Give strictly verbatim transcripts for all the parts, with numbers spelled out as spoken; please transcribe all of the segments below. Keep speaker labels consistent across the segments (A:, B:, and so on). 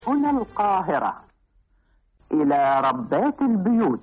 A: هنا القاهرة، إلى ربات البيوت.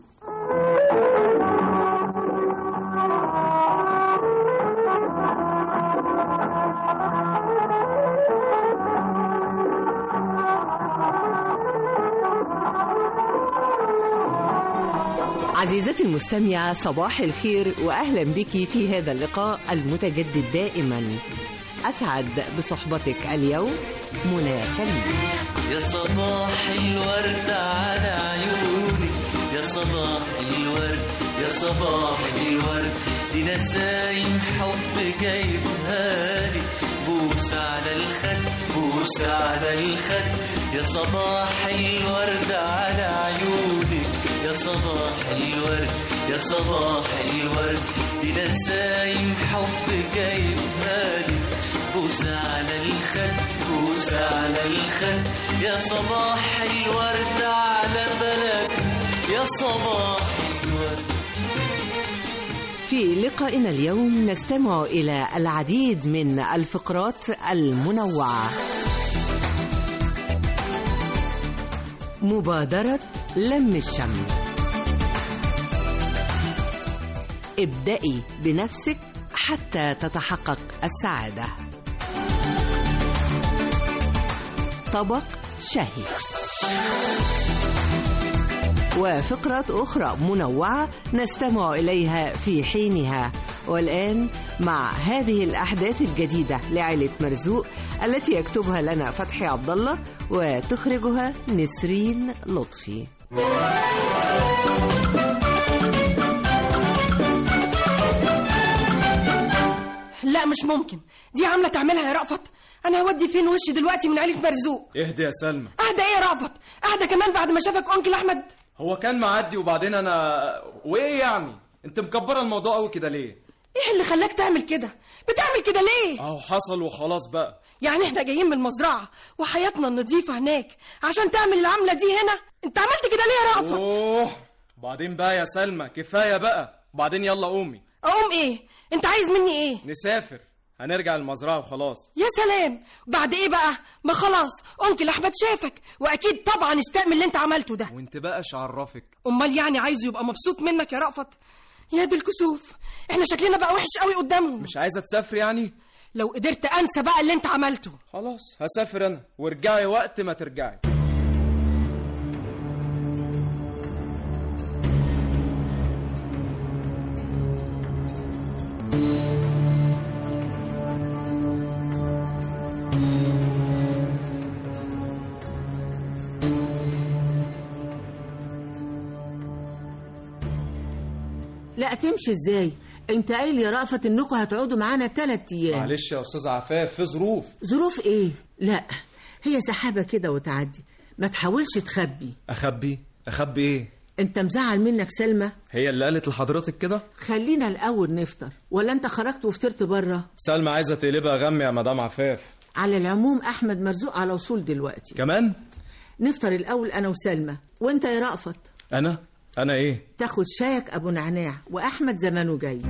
B: عزيزتي المستمعة، صباح الخير وأهلا بك في هذا اللقاء المتجدد دائما. أسعد بصحبتك اليوم منى خليل.
C: يا صباح الورد على عيوني، يا صباح الورد، يا صباح الورد، دي نسايم حب جايبها لي، بوس على الخد، بوس على الخد، يا صباح الورد على عيوني، يا صباح الورد، يا صباح الورد، دي نسايم حب جايبها لي، بوس على الخد، بوس على الخد، يا صباح الورد على بلد، يا صباح الورد.
B: في لقائنا اليوم نستمع إلى العديد من الفقرات المنوعة. مبادرة لم الشمل، ابدأي بنفسك حتى تتحقق السعادة، طبق شهي، وفقرات أخرى منوعة نستمع إليها في حينها. والآن مع هذه الأحداث الجديدة لعائلة مرزوق التي يكتبها لنا فتحي عبد الله وتخرجها نسرين لطفي.
D: لا مش ممكن، دي عاملة تعملها يا رأفت. أنا هودي فين وشي دلوقتي من عيلة مرزوق؟
E: اهدي يا سلمى.
D: أهدى إيه يا رأفت؟ أهدى كمان بعد ما شافك أنكل أحمد؟
E: هو كان معدي وبعدين أنا وإيه يعني؟ أنت مكبرة الموضوع قوي كده ليه؟
D: إيه اللي خلاك تعمل كده؟ بتعمل كده ليه؟
E: أهو حصل وخلاص بقى.
D: يعني إحنا جايين من المزرعة وحياتنا النظيفة هناك عشان تعمل العملة دي هنا؟ أنت عملت كده ليه يا رأفت؟
E: أوه، بعدين بقى يا سلمى كفاية بقى، بعدين يلا قومي.
D: أقوم إيه؟ أنت عايز مني إيه؟
E: نسافر، هنرجع المزرعة وخلاص.
D: يا سلام، بعد إيه بقى؟ ما خلاص أنكل أحمد شافك وأكيد طبعا استأمن اللي أنت عملته ده.
E: وأنت بقى إيش عرفك؟
D: أمال يعني عايزه يبقى مبسوط منك يا رأفت؟ يا دي الكسوف، إحنا شكلنا بقى وحش قوي قدامهم.
E: مش عايزة تسافر يعني؟
D: لو قدرت أنسى بقى اللي أنت عملته.
E: خلاص هسافر أنا، وارجعي وقت ما ترجعي.
F: لا تمشي ازاي؟ انت قايل يا رأفت انكم هتقعدوا معانا ثلاث ايام.
E: معلش يا استاذ عفاف، في ظروف.
F: ظروف ايه؟ لا هي سحابة كده وتعدي، ما تحاولش تخبي.
E: اخبي؟ اخبي ايه؟
F: انت مزعل منك سلمى؟
E: هي اللي قالت لحضرتك كده؟
F: خلينا الاول نفطر، ولا انت خرجت وفطرت بره؟
E: سلمى عايزة تقلبها غم يا مدام عفاف.
F: على العموم احمد مرزوق على وصول دلوقتي.
E: كمان؟
F: نفطر الاول انا وسلمى، وانت يا رأفت؟
E: انا؟ انا ايه؟
F: تاخد شايك ابو نعناع، واحمد زمانه جاي.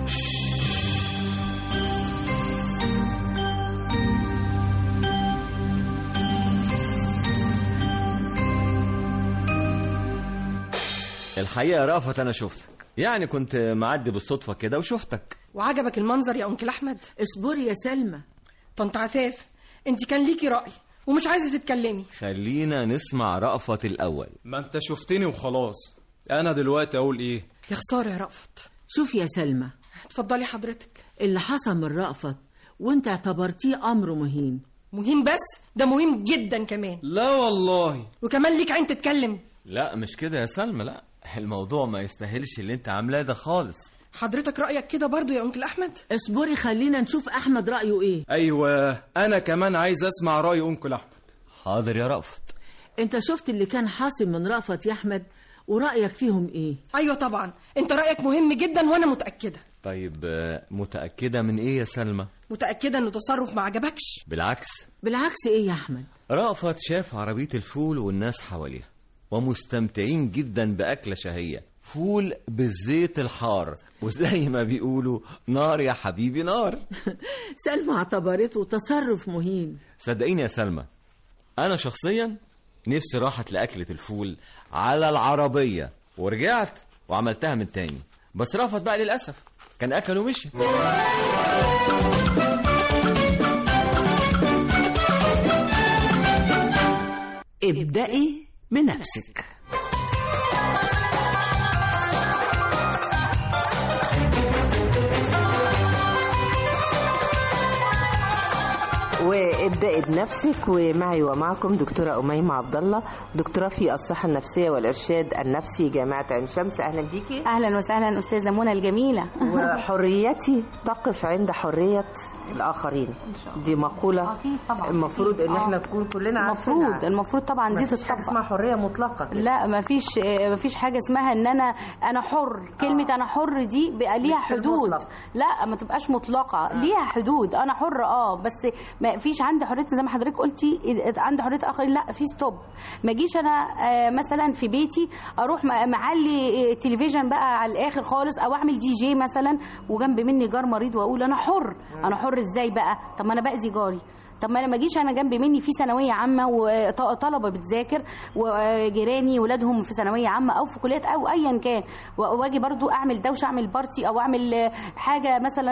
G: الحقيقة يا رأفت أنا شفتك، يعني كنت معدي بالصدفة كده وشفتك.
D: وعجبك المنظر يا أنكل أحمد؟
F: اصبري يا سلمى.
D: طنط عفاف، أنت كان ليكي رأي ومش عايزة تتكلمي.
G: خلينا نسمع رأفت الأول.
E: ما أنت شفتني وخلاص، أنا دلوقتي أقول إيه؟
D: يا خسارة يا رأفت.
F: شوف يا سلمى،
D: اتفضلي حضرتك.
F: اللي حصل من رأفت وانت اعتبرتيه أمر مهين.
D: مهم؟ بس ده مهم جدا كمان.
E: لا والله.
D: وكمان ليك عين تتكلم.
G: لا مش كده يا سلمى، لا الموضوع ما يستاهلش اللي انت عاملاه ده خالص.
D: حضرتك رأيك كده برضو يا أنكل أحمد؟
F: اصبري خلينا نشوف أحمد رأيه إيه.
E: أيوة أنا كمان عايز أسمع رأي أنكل أحمد.
G: حاضر يا رأفت.
F: أنت شفت اللي كان حاصل من رأفت يا أحمد، ورأيك فيهم إيه؟
D: أيوة طبعا، أنت رأيك مهم جدا وأنا متأكدة.
G: طيب متأكدة من إيه يا سلمى؟
D: متأكدة إنه تصرف ما عجبكش.
G: بالعكس.
F: بالعكس إيه يا أحمد؟
G: رأفت شاف عربية الفول والناس حواليها ومستمتعين جدا بأكلة شهية، فول بالزيت الحار، وزي ما بيقولوا نار يا حبيبي نار.
F: سلمى اعتبرته تصرف مهين.
G: صدقيني يا سلمى، أنا شخصيا نفسي راحت لأكلة الفول على العربية، ورجعت وعملتها من تاني، بس رفض بقى للأسف، كان أكل ومشي.
B: ابدأي بنفسك. وابدأي بنفسك، ومعي ومعكم دكتورة أميمة عبد الله، دكتورة في الصحة النفسية والإرشاد النفسي جامعة عين شمس. أهلا بيكي.
H: أهلا وسهلا أستاذة منى الجميلة.
B: وحريتي تقف عند حرية الآخرين، دي مقولة
H: أكيد طبعا
B: المفروض إن احنا نكون كلنا عارفينها.
H: المفروض المفروض طبعا دي تتطبق.
B: اسمها حرية مطلقة كده.
H: لا ما فيش ما فيش حاجة اسمها إن أنا أنا حر. كلمة أنا حر دي بقى ليها حدود. لا ما تبقاش مطلقة، آه. ليها حدود. أنا حر أه بس ما فيش عندي حريه زي ما حضرتك قلتي عندي حريه اخرين. لا في ستوب. ما اجيش انا مثلا في بيتي اروح معلي التلفزيون بقى على الاخر خالص، او اعمل دي جي مثلا وجنب مني جار مريض واقول انا حر. انا حر ازاي بقى؟ طب ما انا باذي جاري. طب ما انا ما اجيش انا جنب مني في ثانويه عامه وطلبه بتذاكر وجيراني ولادهم في ثانويه عامه او في كليات او ايا كان، واجي برضو اعمل دوشه، اعمل بارتي او اعمل حاجه مثلا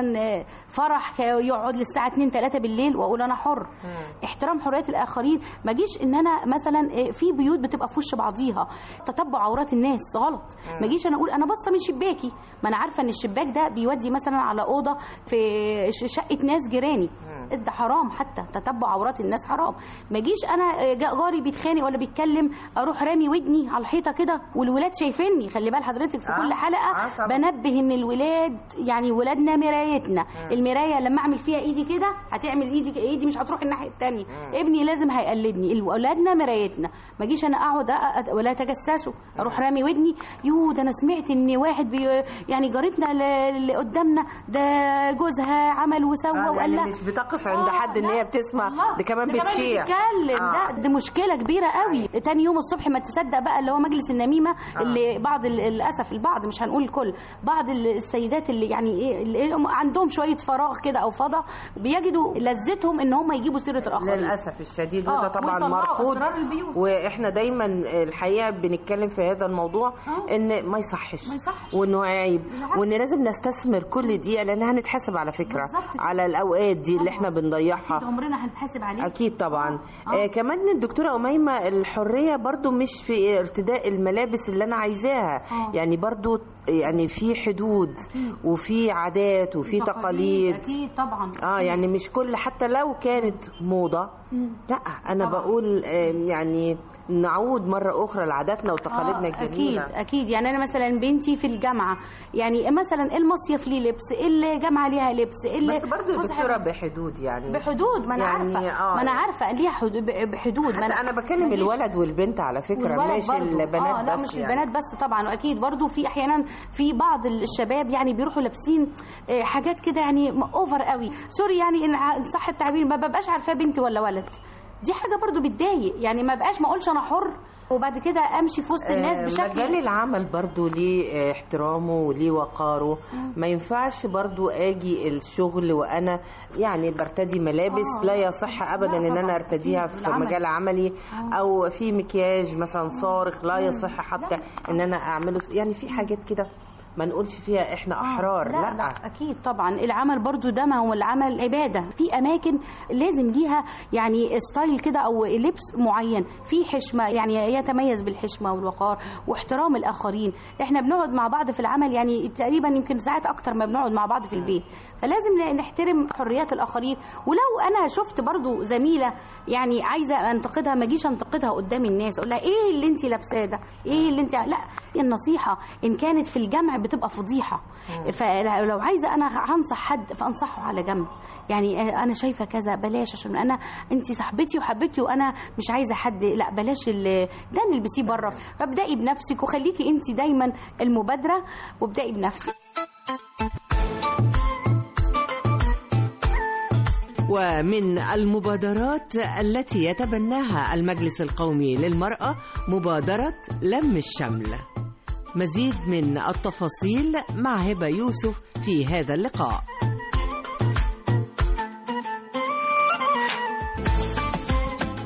H: فرح يقعد للساعه اتنين تلاتة بالليل واقول انا حر. مم. احترام حريات الاخرين. ما اجيش ان انا مثلا في بيوت بتبقى في وش بعضيها، تتبع عورات الناس غلط. ما اجيش انا اقول انا باصه من شباكي، ما انا عارفه ان الشباك ده بيودي مثلا على اوضه في شقه ناس جيراني. ده حرام، حتى تتبع عورات الناس حرام. ما اجيش انا جاري بيتخانق ولا بيتكلم اروح رامي ودني على الحيطه كده والولاد شايفيني. خلي بال حضرتك في آه. كل حلقه آه بنبه ان الولاد يعني ولادنا مرايتنا. آه. المرايه لما اعمل فيها ايدي كده هتعمل ايدي ايدي مش هتروح الناحيه الثانيه. آه. ابني لازم هيقلدني. ولادنا مرايتنا. ما اجيش انا اقعد ولا اتجسسه اروح رامي ودني. يو ده انا سمعت ان واحد بي يعني جارتنا اللي قدامنا ده جوزها عمل وسوى آه وقال لها.
B: مش بتقف عند حد ان هي بتسمع، ده كمان بتشيع.
H: بتتكلم. آه. ده دي مشكله كبيره قوي. آه. تاني يوم الصبح ما تصدق بقى اللي هو مجلس النميمه. آه. اللي بعض للاسف البعض مش هنقول الكل، بعض السيدات اللي يعني ايه اللي عندهم شويه فراغ كده او فضا بيجدوا لذتهم ان هم يجيبوا سيره الاخرين
B: للاسف الشديد. وده آه. طبعا مرفوض، واحنا دايما الحقيقه بنتكلم في هذا الموضوع. آه. ان ما يصحش, ما يصحش. وانه عيب، وان لازم نستثمر كل دقيقه لانها هنتحاسب على فكره على الاوقات دي اللي احنا بنضيعها.
H: أكيد عمرنا هنتحاسب عليه.
B: أكيد طبعا. آه. آه كمان الدكتورة أميمة الحرية برضو مش في ارتداء الملابس اللي أنا عايزاها. آه. يعني برضو يعني في حدود. أكيد. وفي عادات وفي تقاليد.
H: أكيد طبعا.
B: آه يعني مش كل، حتى لو كانت موضة. مم. لا أنا طبعا. بقول آه يعني نعود مرة أخرى لعاداتنا وتقاليدنا
H: آه
B: الجميلة.
H: أكيد أكيد. يعني أنا مثلا بنتي في الجامعة، يعني مثلا المصيف ليه لبس، الجامعة ليها لبس،
B: بس برضه دكتورة بحدود يعني
H: بحدود. ما أنا يعني عارفة آه ما أنا عارفة ليها حدود بحدود.
B: ما أنا, أنا بكلم الولد والبنت على فكرة، مش البنات
H: آه
B: بس.
H: لا مش
B: يعني.
H: البنات بس طبعا. وأكيد برضه في أحيانا في بعض الشباب يعني بيروحوا لابسين حاجات كده يعني أوفر قوي، سوري يعني إن صح التعبير، ما ببقاش عارفة بنتي ولا ولد. دي حاجه برضو بتضايق. يعني ما بقاش ما اقولش انا حر وبعد كده امشي في وسط الناس بشكل.
B: مجال العمل برضو ليه احترامه وليه وقاره. ما ينفعش برضو اجي الشغل وانا يعني برتدي ملابس آه. لا يصح ابدا ان انا ارتديها في العمل. مجال عملي آه. او في مكياج مثلا صارخ لا يصح حتى ان انا اعمله. يعني في حاجات كده ما نقولش فيها احنا احرار.
H: لا, لا, لا اكيد طبعا. العمل برضو ده ما هو العمل عباده. في اماكن لازم ليها يعني ستايل كده او لبس معين في حشمه، يعني يتميز بالحشمه والوقار واحترام الاخرين. احنا بنقعد مع بعض في العمل يعني تقريبا يمكن ساعات اكتر ما بنقعد مع بعض في البيت، فلازم نحترم حريات الاخرين. ولو انا شفت برضو زميله يعني عايزه انتقدها، ما اجيش انتقدها قدام الناس اقول لها ايه اللي انت لابساه ده، ايه اللي انت. لا، النصيحه ان كانت في الجمع بتبقى فضيحه. فلو عايزه انا هنصح حد فانصحه على جنب، يعني انا شايفه كذا بلاش عشان انا انت صاحبتي وحبيبتي وانا مش عايزه حد. لا بلاش ده نلبسيه بره. فابدأي بنفسك وخليكي انت دايما المبادره وابدأي بنفسك.
B: ومن المبادرات التي يتبناها المجلس القومي للمرأة مبادرة لم الشمل. مزيد من التفاصيل مع هبة يوسف في هذا اللقاء.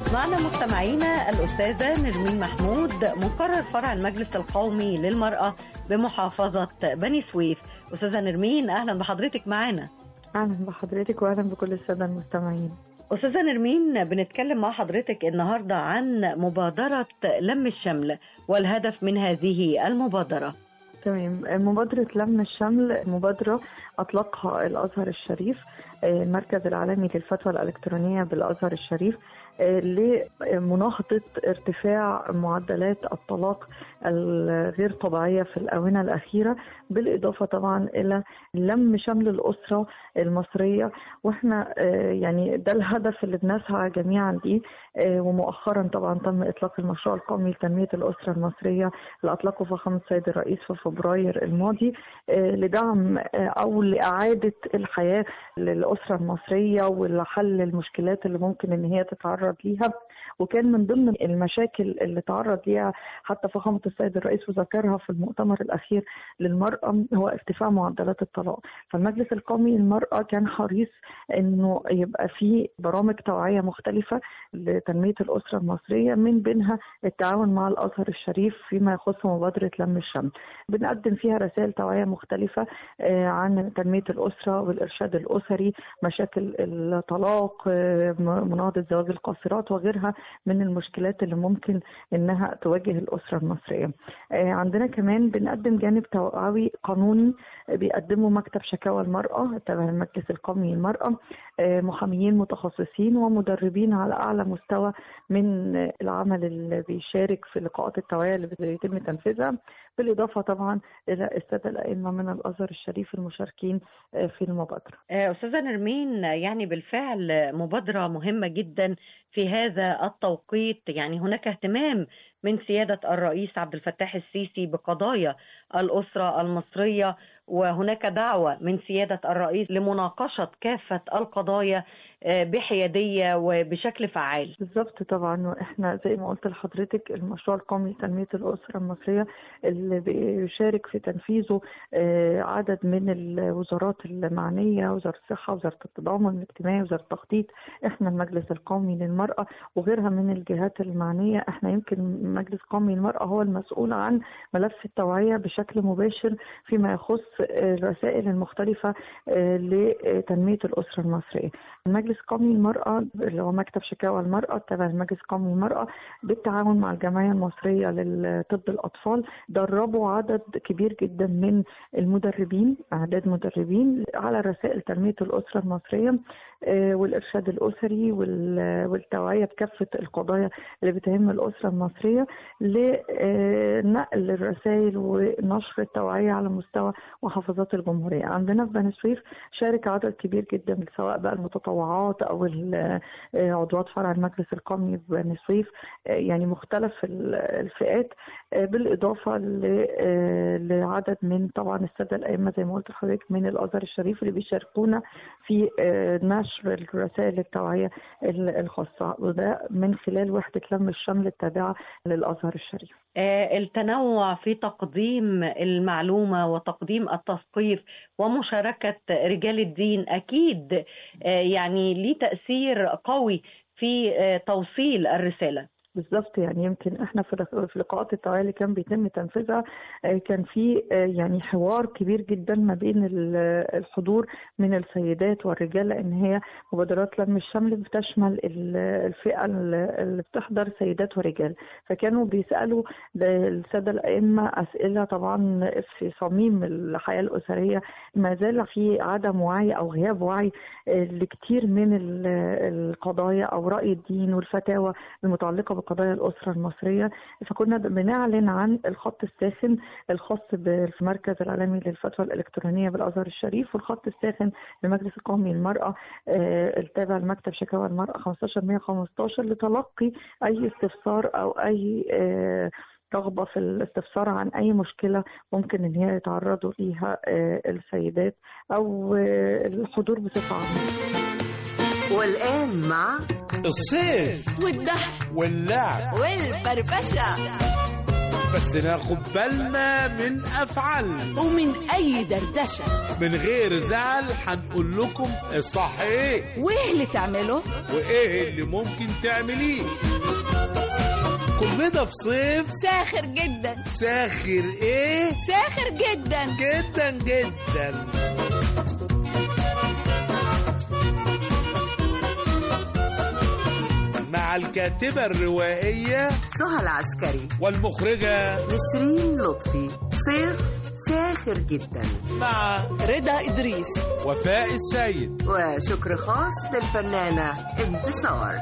I: معنا مستمعينا الأستاذة نرمين محمود، مقرر فرع المجلس القومي للمرأة بمحافظة بني سويف. أستاذة نرمين، أهلا بحضرتك معنا.
J: أهلا بحضرتك وأهلا بكل السادة المستمعين.
I: أستاذة نرمين، بنتكلم مع حضرتك النهاردة عن مبادرة لم الشمل والهدف من هذه المبادرة.
J: تمام. مبادرة لم الشمل مبادرة أطلقها الأزهر الشريف، المركز العالمي للفتوى الإلكترونية بالأزهر الشريف، لمناهضة ارتفاع معدلات الطلاق الغير طبيعية في الآونة الأخيرة، بالإضافة طبعا إلى لم شمل الأسرة المصرية. وإحنا يعني ده الهدف اللي بنسعى جميعا ليه. ومؤخرا طبعا تم إطلاق المشروع القومي لتنمية الأسرة المصرية اللي أطلقه فخامة السيد الرئيس في فبراير الماضي، لدعم أو لإعادة الحياة للأسرة المصرية ولحل المشكلات اللي ممكن إن هي تتعرض ليها. وكان من ضمن المشاكل اللي تعرض ليها حتى فخامة السيد الرئيس وذكرها في المؤتمر الأخير للمرأة هو ارتفاع معدلات الطلاق. فالمجلس القومي للمرأة كان حريص إنه يبقى فيه برامج توعية مختلفة لتنمية الأسرة المصرية، من بينها التعاون مع الأزهر الشريف فيما يخص مبادرة لم الشمل. بنقدم فيها رسائل توعية مختلفة عن تنمية الأسرة والإرشاد الأسري، مشاكل الطلاق، مناهضة زواج القاصرات وغيرها من المشكلات اللي ممكن انها تواجه الأسرة المصرية. عندنا كمان بنقدم جانب توعوي قانوني بيقدمه مكتب شكاوى المرأة تبع المجلس القومي للمرأة، محاميين متخصصين ومدربين على أعلى مستوى من العمل اللي بيشارك في لقاءات التوعية اللي بيتم تنفيذها، بالإضافة طبعا إلى السادة الأئمة من الأزهر الشريف المشاركين في المبادرة.
I: أستاذة نرمين، يعني بالفعل مبادرة مهمة جدا في هذا التوقيت. يعني هناك اهتمام من سيادة الرئيس عبد الفتاح السيسي بقضايا الأسرة المصرية، وهناك دعوة من سيادة الرئيس لمناقشة كافة القضايا بحيادية وبشكل فعال.
J: بالضبط طبعا. واحنا زي ما قلت لحضرتك المشروع القومي لتنمية الأسرة المصرية اللي بيشارك في تنفيذه عدد من الوزارات المعنية، وزارة الصحة، وزارة التضامن الاجتماعي، وزارة التخطيط، احنا المجلس القومي للمرأة وغيرها من الجهات المعنية. احنا يمكن المجلس القومي للمرأة هو المسؤول عن ملف التوعية بشكل مباشر فيما يخص الرسائل المختلفة لتنمية الأسرة المصرية. المجلس القومي للمرأة اللي هو مكتب شكاوى المرأة تبع المجلس القومي للمرأة بالتعاون مع الجمعية المصرية لطب الأطفال دربوا عدد كبير جدا من المدربين، أعداد مدربين على رسائل تنمية الأسرة المصرية والإرشاد الأسري والتوعية بكافة القضايا اللي بتهم الأسرة المصرية، لنقل الرسائل ونشر التوعية على مستوى محافظات الجمهورية. عندنا في بني سويف شارك عدد كبير جدا سواء بقى المتطوعات أو عضوات فرع المجلس القومي في بني سويف، يعني مختلف الفئات، بالإضافة لعدد من طبعا السادة الأئمة زي ما قلت لحضرتك من الأزهر الشريف اللي بيشاركونا في نشر الرسائل التوعية الخاصة، وده من خلال وحدة لم الشمل التابعة للأزهر الشريف.
I: التنوع في تقديم المعلومة وتقديم التثقيف ومشاركة رجال الدين أكيد يعني ليه تأثير قوي في توصيل الرسالة.
J: بالضبط. يعني يمكن احنا في لقاءات التوعية اللي كان بيتم تنفيذها كان في يعني حوار كبير جدا ما بين الحضور من السيدات والرجال، لان هي مبادرات لم الشمل بتشمل الفئة اللي بتحضر سيدات ورجال، فكانوا بيسألوا السادة الأئمة أسئلة طبعا في صميم الحياة الأسرية. ما زال في عدم وعي أو غياب وعي لكتير من القضايا أو رأي الدين والفتاوى المتعلقة بقضايا الأسرة المصرية. فكنا بنعلن عن الخط الساخن الخاص بالمركز العالمي للفتوى الإلكترونية بالأزهر الشريف، والخط الساخن للمجلس القومي للمرأة التابع لمكتب شكاوى المرأة خمستاشر مية وخمستاشر لتلقي أي استفسار أو أي رغبة في الاستفسار عن أي مشكلة ممكن إن هي يتعرضوا ليها السيدات أو الحضور بصفة عامة.
B: والآن مع
K: الصيف
B: والضحك
K: واللعب
B: والفرفشة.
K: بس ناخد بالنا من أفعالنا
L: ومن أي دردشة.
K: من غير زعل هنقول لكم الصح إيه
L: وإيه اللي تعمله
K: وإيه اللي ممكن تعمليه. كلنا في صيف
L: ساخر جدا.
K: ساخر إيه؟
L: ساخر جدا
K: جدا جدا. مع الكاتبة الروائية
B: سهى العسكري
K: والمخرجة
B: نسرين لطفي. صيف ساخر جدا
L: مع رضا إدريس
K: وفاء السيد
B: وشكر خاص للفنانة انتصار.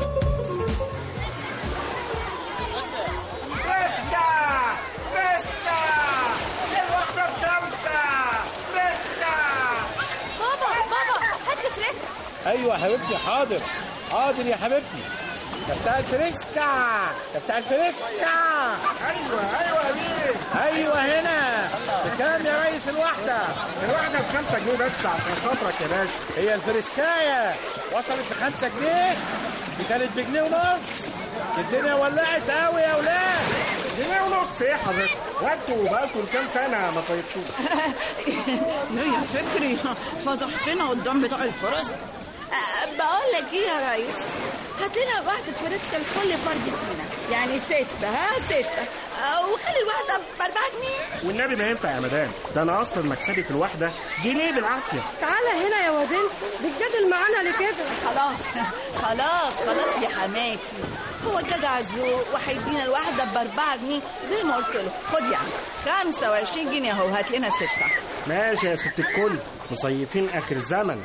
M: فيستا فيستا الوحدة بخمسة. فيستا
N: بابا بابا هات لي فريسكا.
K: أيوة يا حبيبتي، حاضر حاضر يا حبيبتي. ده بتاع الفريسكا، ده بتاع الفريسكا.
M: ايوه ايوه يا بيه.
K: ايوه هنا. بكام يا ريس الواحده؟
M: الواحده بخمسة جنيه بس عشان خاطرك يا باشا.
K: هي الفريسكايه وصلت لخمسة جنيه؟ دي كانت بجنيه ونص. الدنيا ولعت قوي يا اولاد.
M: جنيه ونص ايه حضرتك؟ وانتوا بقالكم كام سنه ما صيفتوش؟
L: يا فكري فضحتنا قدام بتوع الفريسكا. بقول لك ايه يا ريس، هات لنا واحدة فريسكا لكل فرد فينا، يعني ستة. ها ستة وخلي الواحدة بأربعة جنيه.
M: والنبي ما ينفع يا مدام، ده أنا أصلا مكسبي في الواحدة جنيه بالعافية.
D: تعالى هنا يا واد، بتجادل معانا لكده.
L: خلاص خلاص خلاص يا حماتي، هو الجدع ذوق وهيدينا الواحدة بأربعة جنيه زي ما قلت له. خد يعني خمسة وعشرين جنيه أهو، هات لنا ستة.
M: ماشي يا ست الكل، مصيفين آخر الزمن.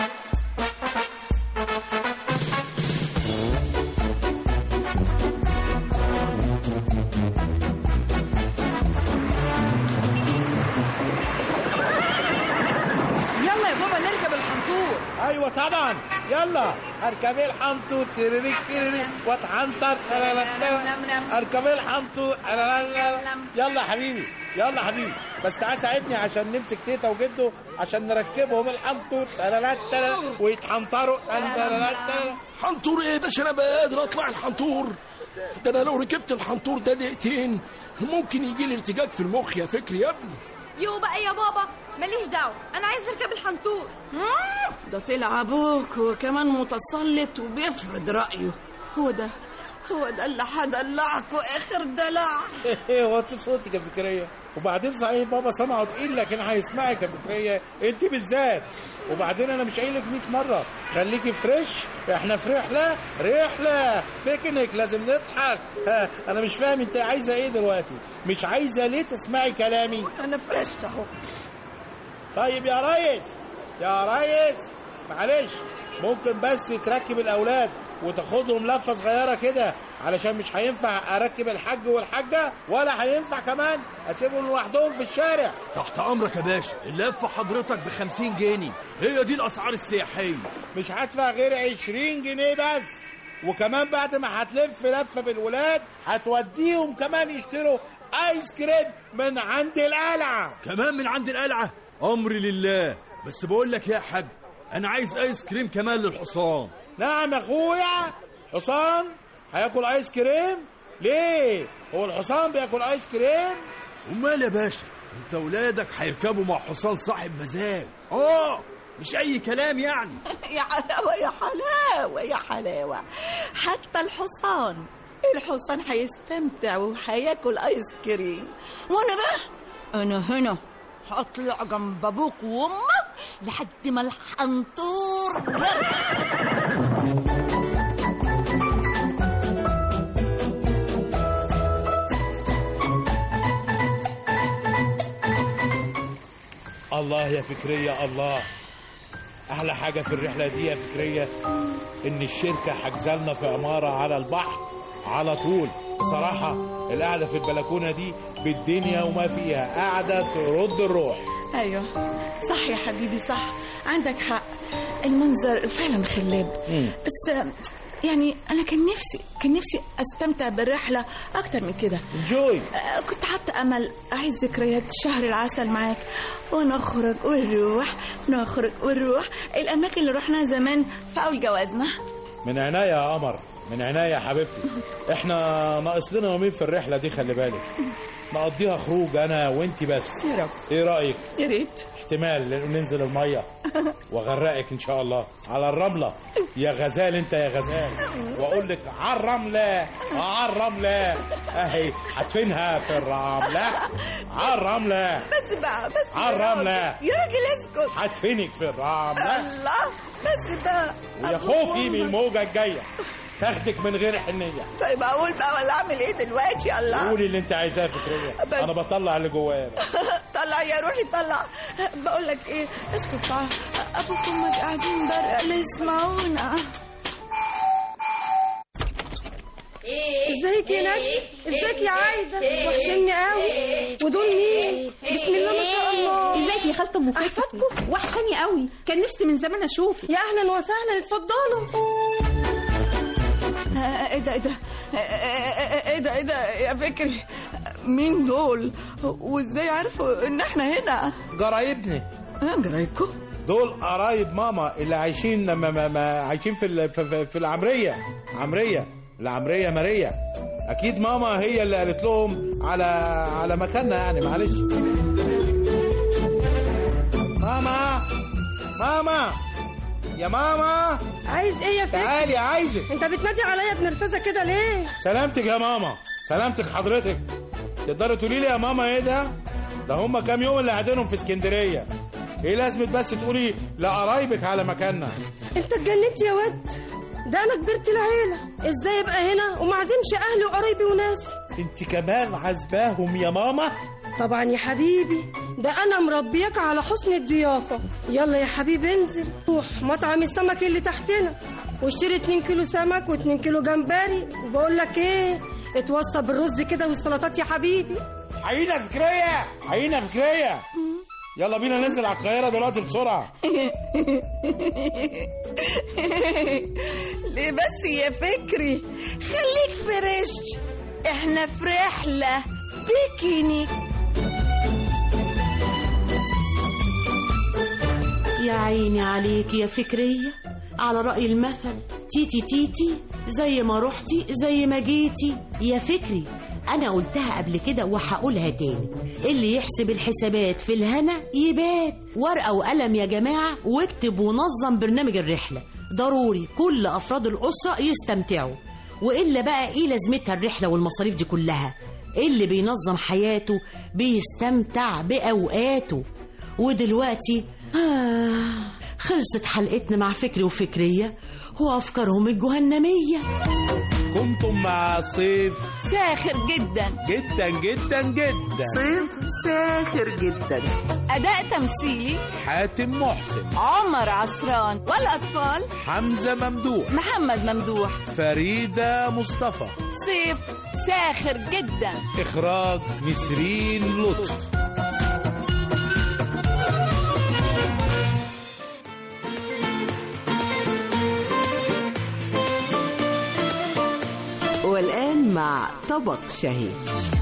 K: ايوه طبعا، يلا اركبي الحنطور تريريك تريريك واتحنطر. اركبي الحنطور. يلا حبيبي يلا حبيبي، بس تعال ساعدني عشان نمسك تيتا وجده عشان نركبهم الحنطور ويتحنطروا.
O: حنطور ايه ده؟ انا بقى قادر اطلع الحنطور ده. انا لو ركبت الحنطور ده دقيقتين ممكن يجي لي ارتجاج في المخ يا فكري يا ابني.
N: يو بقى يا بابا ماليش دعوه، انا عايز اركب الحنطور.
L: ده طلع ابوك وكمان متسلط وبيفرض رايه. هو ده هو ده اللي هدلعكوا اخر دلع.
K: هو انت صوتك يا فكريه؟ وبعدين صحيح بابا سمعه تقيل لكن هيسمعك يا فكريه انت بالذات. وبعدين انا مش قايل لك مية مره خليكي فريش، احنا في رحله رحله بيكنيك لازم نضحك. انا مش فاهم انت عايزه ايه دلوقتي؟ مش عايزه ليه تسمعي كلامي؟
L: انا فريش اهو.
K: طيب يا ريس يا ريس معلش، ممكن بس تركب الاولاد وتاخدهم لفه صغيره كده، علشان مش هينفع اركب الحاج والحاجه ولا هينفع كمان اسيبهم لوحدهم في الشارع.
O: تحت امرك يا باشا. اللفه حضرتك بخمسين جنيه، هي دي الاسعار السياحيه.
K: مش هدفع غير عشرين جنيه بس، وكمان بعد ما هتلف لفه بالولاد هتوديهم كمان يشتروا ايس كريم من عند القلعه.
O: كمان من عند القلعه؟ امري لله. بس بقول لك يا حاج، انا عايز ايس كريم كمان للحصان.
K: نعم يا اخويا، حصان هياكل ايس كريم؟ ليه؟ هو الحصان بياكل ايس كريم؟
O: امال يا باشا، انت ولادك هيركبوا مع حصان صاحب مزاج. اه مش اي كلام يعني.
L: يا حلاوه يا حلاوه يا حلاوه، حتى الحصان الحصان هيستمتع وهياكل ايس كريم، وانا بقى انا هنا هطلع جنب ابوك وامك لحد ما الحنطور.
K: الله يا فكرية، الله. أحلى حاجة في الرحلة دي يا فكرية إن الشركة حجزلنا في عمارة على البحر على طول. بصراحة القعدة في البلكونة دي بالدنيا وما فيها، قاعدة ترد الروح.
L: أيوة صح يا حبيبي، صح عندك حق، المنظر فعلا خلاب. بس يعني أنا كان نفسي كان نفسي أستمتع بالرحلة أكتر من كده.
K: جوي
L: كنت حاطة أمل أعيش ذكريات شهر العسل معاك، ونخرج ونروح نخرج ونروح الأماكن اللي رحناها زمان في أول جوازنا.
K: من عناية يا قمر، من عناية يا حبيبتي. احنا ناقص لنا يومين في الرحله دي، خلي بالك نقضيها خروج انا وانتي بس.
L: يا رب.
K: ايه رايك؟
L: يا ريت.
K: احتمال ننزل الميه واغرقك ان شاء الله على الرمله يا غزال، انت يا غزال، واقول لك على الرمله على الرمله اهي هدفنها في الرمله على الرمله.
L: بس بقى بس
K: على الرمله
L: يا راجل اسكت.
K: هدفنك في الرمله.
L: الله بس بقى.
K: ويا خوفي من الموجه الجايه تاخدك من غير حنيه.
L: طيب اقول بقى ولا اعمل ايه دلوقتي؟ الله.
K: قولي اللي انت عايزاه فكريه، انا بطلع اللي جوايا.
L: طلع يا روحي طلع. بقول لك ايه، اسكت بقى، ابوك وامك قاعدين بره لا يسمعونا.
D: ازيك يا نجم؟ ازيك يا عايده؟ وحشني قوي. ودول مين؟ بسم الله ما شاء الله.
P: ازيك يا خالته ام فتحي؟ وحشاني قوي، كان نفسي من زمان اشوفك.
D: يا اهلا وسهلا، اتفضلوا.
L: ايه ده ايه ده ايه ده ايه ده يا فكري؟ مين دول وازاي عرفوا ان احنا هنا؟
K: قرايبنا.
L: قرايبكم؟
K: دول قرايب ماما اللي عايشين ما ما ما عايشين في في, في العمريه. عمريه العمريه ماريا. اكيد ماما هي اللي قالت لهم على على مكاننا يعني. معلش. ماما ماما يا ماما.
D: عايز ايه يا فكري؟
K: تعالي عايزك.
D: انت بتنادي عليا بنرفزه كده ليه؟
K: سلامتك يا ماما. سلامتك حضرتك. تقدري تقولي لي يا ماما ايه ده؟ ده هم كام يوم اللي قاعدينهم في اسكندريه. ايه لازمه بس تقولي لقرايبك على مكاننا؟
D: انت اتجننت يا واد، ده انا كبرت العيله، ازاي ابقى هنا وما اعزمش اهلي وقرايبي وناسي؟
K: انت كمان عازباهم يا ماما؟
D: طبعا يا حبيبي، ده انا مربياك على حسن الضيافه. يلا يا حبيبي انزل روح مطعم السمك اللي تحتنا واشتري اتنين كيلو سمك واتنين كيلو جمبري. وبقول لك ايه، اتوصى بالرز كده والسلطات يا حبيبي.
K: عينه فكريه عينه فكريه. يلا بينا ننزل على القاهره دلوقتي بسرعه.
L: ليه بس يا فكري؟ خليك فريش، احنا في رحله بيكنيك.
Q: يا عيني عليك يا فكرية، على رأي المثل تيتي تيتي زي ما رحتي زي ما جيتي. يا فكري أنا قلتها قبل كده وهقولها تاني، اللي يحسب الحسابات في الهنا يبات. ورقة وقلم يا جماعة واكتب ونظم برنامج الرحلة، ضروري كل أفراد الأسرة يستمتعوا. وإلا بقى إيه لازمتها الرحلة والمصاريف دي كلها؟ اللي بينظم حياته بيستمتع بأوقاته. ودلوقتي آه خلصت حلقتنا مع فكري وفكرية وأفكارهم الجهنمية.
K: كنتم مع صيف
L: ساخر جدا
K: جدا جدا جدا.
F: صيف ساخر جدا.
L: أداء تمثيلي
K: حاتم محسن،
L: عمر عصران، والأطفال
K: حمزة ممدوح،
L: محمد ممدوح،
K: فريدة مصطفى.
L: صيف ساخر جدا.
K: إخراج نسرين لطف.
B: والآن مع طبق شهي.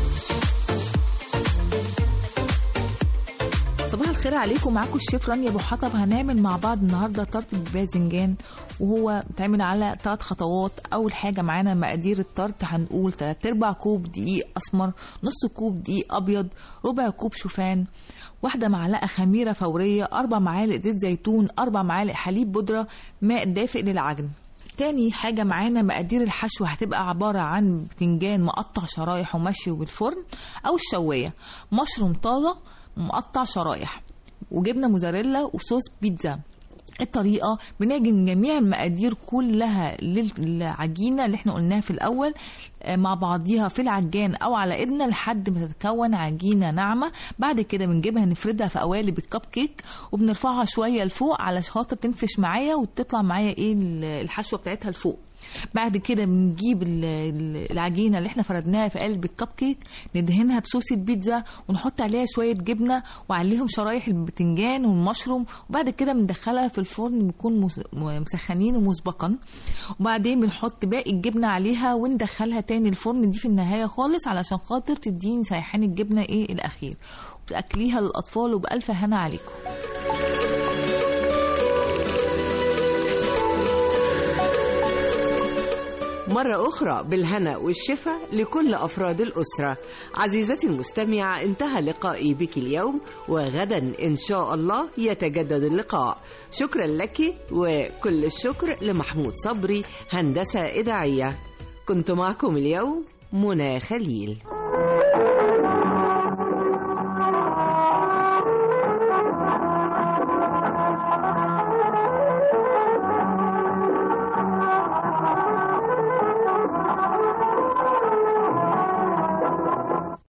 R: صباح الخير عليكم، معاكم الشيف رانيا ابو حطب. هنعمل مع بعض النهارده طرت بالباذنجان، وهو بيتعمل على ثلاث خطوات. اول حاجه معانا مقادير الطرت، هنقول ثلاث ارباع كوب دقيق اسمر، نص كوب دقيق ابيض، ربع كوب شوفان، واحده معلقه خميره فوريه، اربع معالق زيت زيتون، اربع معالق حليب بودره، ماء دافئ للعجن. تاني حاجة معانا مقادير الحشو، هتبقى عبارة عن بتنجان مقطع شرايح ومشوي بالفرن أو الشواية، مشروم طازة مقطع شرايح، وجبنة موزاريلا وصوص بيتزا. الطريقة بنعجن جميع المقادير كلها للعجينة اللي احنا قلناها في الأول مع بعضيها في العجان أو على إيدنا لحد ما تتكون عجينة ناعمة. بعد كده بنجيبها نفردها في قوالب الكب كيك وبنرفعها شوية لفوق على خاطر تنفش معايا وتطلع معايا ايه الحشوة بتاعتها لفوق. بعد كده بنجيب العجينة اللي احنا فردناها في قلب الكب كيك، ندهنها بصوص البيتزا ونحط عليها شوية جبنة وعليهم شرايح البتنجان والمشروم، وبعد كده بندخلها في الفرن بيكون مسخنين مسبقا، وبعدين بنحط باقي الجبنة عليها وندخلها تاني الفرن دي في النهاية خالص علشان خاطر تديني سيحان الجبنة ايه الأخير، وتأكليها للأطفال وبألف هنا عليكم.
B: مرة أخرى بالهنا والشفا لكل أفراد الأسرة. عزيزتي المستمعة، انتهى لقائي بك اليوم، وغدا إن شاء الله يتجدد اللقاء. شكرا لك، وكل الشكر لمحمود صبري هندسة إذاعية. كنت معكم اليوم منى خليل.